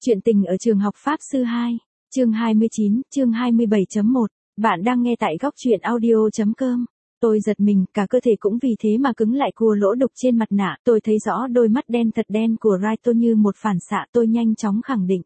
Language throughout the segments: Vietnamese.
Chuyện tình ở trường học Pháp Sư 2, chương 29, chương 27.1, bạn đang nghe tại góc truyện audio.com. Tôi giật mình, cả cơ thể cũng vì thế mà cứng lại cua lỗ đục trên mặt nạ, tôi thấy rõ đôi mắt đen thật đen của Raito như một phản xạ, tôi nhanh chóng khẳng định.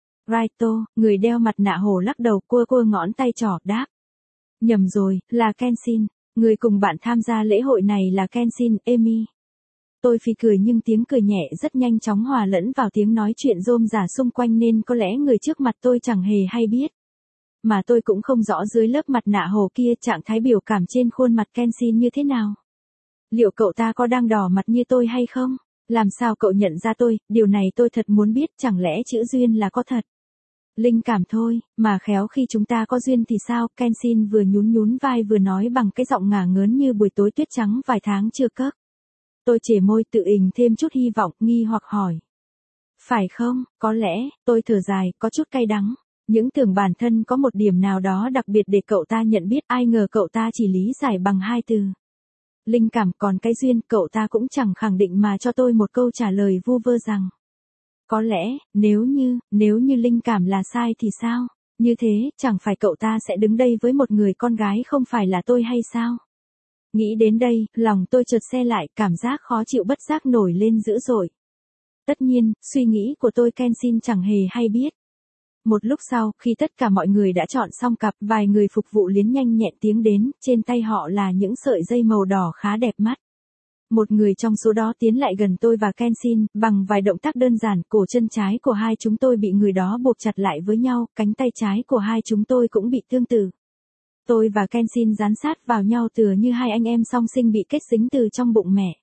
Raito, người đeo mặt nạ hổ lắc đầu cua ngón tay trỏ đáp. Nhầm rồi, là Kenshin, người cùng bạn tham gia lễ hội này là Kenshin, Emi. Tôi phì cười nhưng tiếng cười nhẹ rất nhanh chóng hòa lẫn vào tiếng nói chuyện rôm rả xung quanh nên có lẽ người trước mặt tôi chẳng hề hay biết. Mà tôi cũng không rõ dưới lớp mặt nạ hồ kia trạng thái biểu cảm trên khuôn mặt Kenshin như thế nào. Liệu cậu ta có đang đỏ mặt như tôi hay không? Làm sao cậu nhận ra tôi, điều này tôi thật muốn biết, chẳng lẽ chữ duyên là có thật? Linh cảm thôi, mà khéo khi chúng ta có duyên thì sao? Kenshin vừa nhún vai vừa nói bằng cái giọng ngả ngớn như buổi tối tuyết trắng vài tháng chưa cất. Tôi chề môi tự ình thêm chút hy vọng, nghi hoặc hỏi. Phải không, có lẽ, tôi thở dài, có chút cay đắng. Những tưởng bản thân có một điểm nào đó đặc biệt để cậu ta nhận biết, ai ngờ cậu ta chỉ lý giải bằng hai từ. Linh cảm, còn cái duyên, cậu ta cũng chẳng khẳng định mà cho tôi một câu trả lời vu vơ rằng. Có lẽ, nếu như linh cảm là sai thì sao? Như thế, chẳng phải cậu ta sẽ đứng đây với một người con gái không phải là tôi hay sao? Nghĩ đến đây, lòng tôi chợt se lại, cảm giác khó chịu bất giác nổi lên dữ dội. Tất nhiên, suy nghĩ của tôi Kenshin chẳng hề hay biết. Một lúc sau, khi tất cả mọi người đã chọn xong cặp, vài người phục vụ liến nhanh nhẹn tiếng đến, trên tay họ là những sợi dây màu đỏ khá đẹp mắt. Một người trong số đó tiến lại gần tôi và Kenshin, bằng vài động tác đơn giản, cổ chân trái của hai chúng tôi bị người đó buộc chặt lại với nhau, cánh tay trái của hai chúng tôi cũng bị tương tự. Tôi và Kenshin dán sát vào nhau tựa như hai anh em song sinh bị kết dính từ trong bụng mẹ.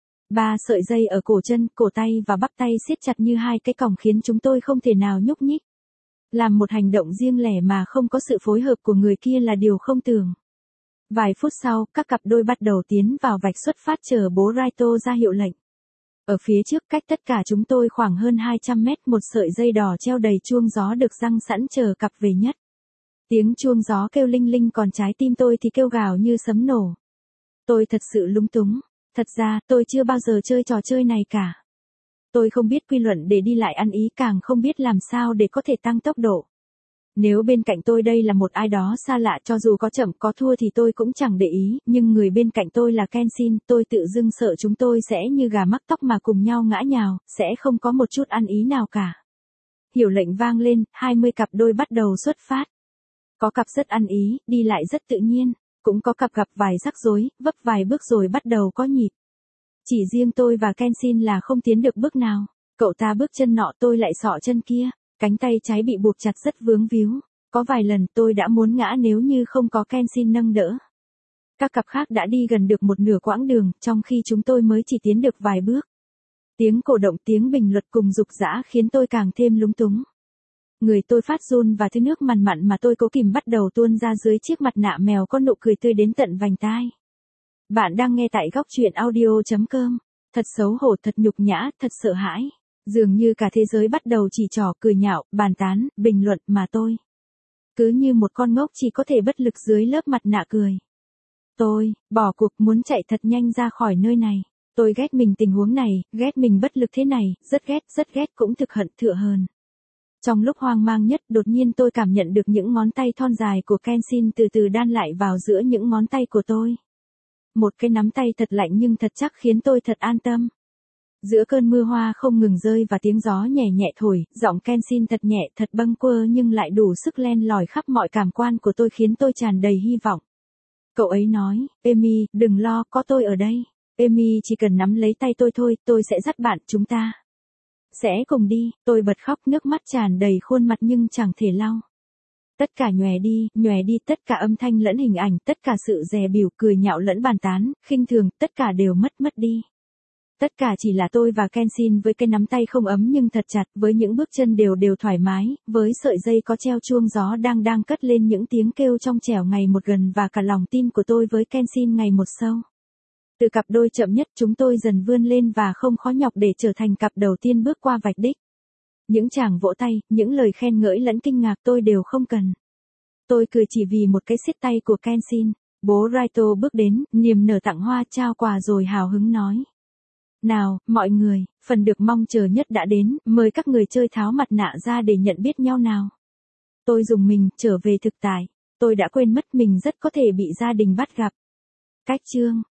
3 sợi dây ở cổ chân, cổ tay và bắp tay siết chặt như hai cái còng khiến chúng tôi không thể nào nhúc nhích. Làm một hành động riêng lẻ mà không có sự phối hợp của người kia là điều không tưởng. Vài phút sau, các cặp đôi bắt đầu tiến vào vạch xuất phát chờ bố Raito ra hiệu lệnh. Ở phía trước cách tất cả chúng tôi khoảng hơn 200 mét, một sợi dây đỏ treo đầy chuông gió được giăng sẵn chờ cặp về nhất. Tiếng chuông gió kêu linh linh còn trái tim tôi thì kêu gào như sấm nổ. Tôi thật sự lúng túng. Thật ra, tôi chưa bao giờ chơi trò chơi này cả. Tôi không biết quy luật để đi lại ăn ý, càng không biết làm sao để có thể tăng tốc độ. Nếu bên cạnh tôi đây là một ai đó xa lạ, cho dù có chậm có thua thì tôi cũng chẳng để ý, nhưng người bên cạnh tôi là Kenshin, tôi tự dưng sợ chúng tôi sẽ như gà mắc tóc mà cùng nhau ngã nhào, sẽ không có một chút ăn ý nào cả. Hiệu lệnh vang lên, 20 cặp đôi bắt đầu xuất phát. Có cặp rất ăn ý, đi lại rất tự nhiên, cũng có cặp gặp vài rắc rối, vấp vài bước rồi bắt đầu có nhịp. Chỉ riêng tôi và Kenshin là không tiến được bước nào, cậu ta bước chân nọ tôi lại xọ chân kia, cánh tay trái bị buộc chặt rất vướng víu, có vài lần tôi đã muốn ngã nếu như không có Kenshin nâng đỡ. Các cặp khác đã đi gần được một nửa quãng đường, trong khi chúng tôi mới chỉ tiến được vài bước. Tiếng cổ động, tiếng bình luật cùng dục dã khiến tôi càng thêm lúng túng. Người tôi phát run và thứ nước mặn mà tôi cố kìm bắt đầu tuôn ra dưới chiếc mặt nạ mèo có nụ cười tươi đến tận vành tai. Bạn đang nghe tại góc truyện audio.com. Thật xấu hổ, thật nhục nhã, thật sợ hãi. Dường như cả thế giới bắt đầu chỉ trỏ, cười nhạo, bàn tán, bình luận mà tôi. Cứ như một con ngốc chỉ có thể bất lực dưới lớp mặt nạ cười. Tôi, bỏ cuộc muốn chạy thật nhanh ra khỏi nơi này. Tôi ghét mình tình huống này, ghét mình bất lực thế này, rất ghét cũng thực hận thựa hờn. Trong lúc hoang mang nhất, đột nhiên tôi cảm nhận được những ngón tay thon dài của Kenshin từ từ đan lại vào giữa những ngón tay của tôi. Một cái nắm tay thật lạnh nhưng thật chắc khiến tôi thật an tâm. Giữa cơn mưa hoa không ngừng rơi và tiếng gió nhẹ nhẹ thổi, giọng Kenshin thật nhẹ, thật bâng quơ nhưng lại đủ sức len lỏi khắp mọi cảm quan của tôi khiến tôi tràn đầy hy vọng. Cậu ấy nói, Emi, đừng lo, có tôi ở đây. Emi chỉ cần nắm lấy tay tôi thôi, tôi sẽ dắt bạn, chúng ta sẽ cùng đi. Tôi bật khóc, nước mắt tràn đầy khuôn mặt nhưng chẳng thể lau. Tất cả nhòe đi, tất cả âm thanh lẫn hình ảnh, tất cả sự dè bỉu, cười nhạo lẫn bàn tán, khinh thường, tất cả đều mất đi. Tất cả chỉ là tôi và Kenshin với cái nắm tay không ấm nhưng thật chặt, với những bước chân đều thoải mái, với sợi dây có treo chuông gió đang cất lên những tiếng kêu trong trẻo ngày một gần và cả lòng tin của tôi với Kenshin ngày một sâu. Từ cặp đôi chậm nhất chúng tôi dần vươn lên và không khó nhọc để trở thành cặp đầu tiên bước qua vạch đích. Những tràng vỗ tay, những lời khen ngợi lẫn kinh ngạc tôi đều không cần. Tôi cười chỉ vì một cái siết tay của Kenshin. Bố Raito bước đến, niềm nở tặng hoa trao quà rồi hào hứng nói. Nào, mọi người, phần được mong chờ nhất đã đến, mời các người chơi tháo mặt nạ ra để nhận biết nhau nào. Tôi dùng mình, trở về thực tại. Tôi đã quên mất mình rất có thể bị gia đình bắt gặp. Cách chương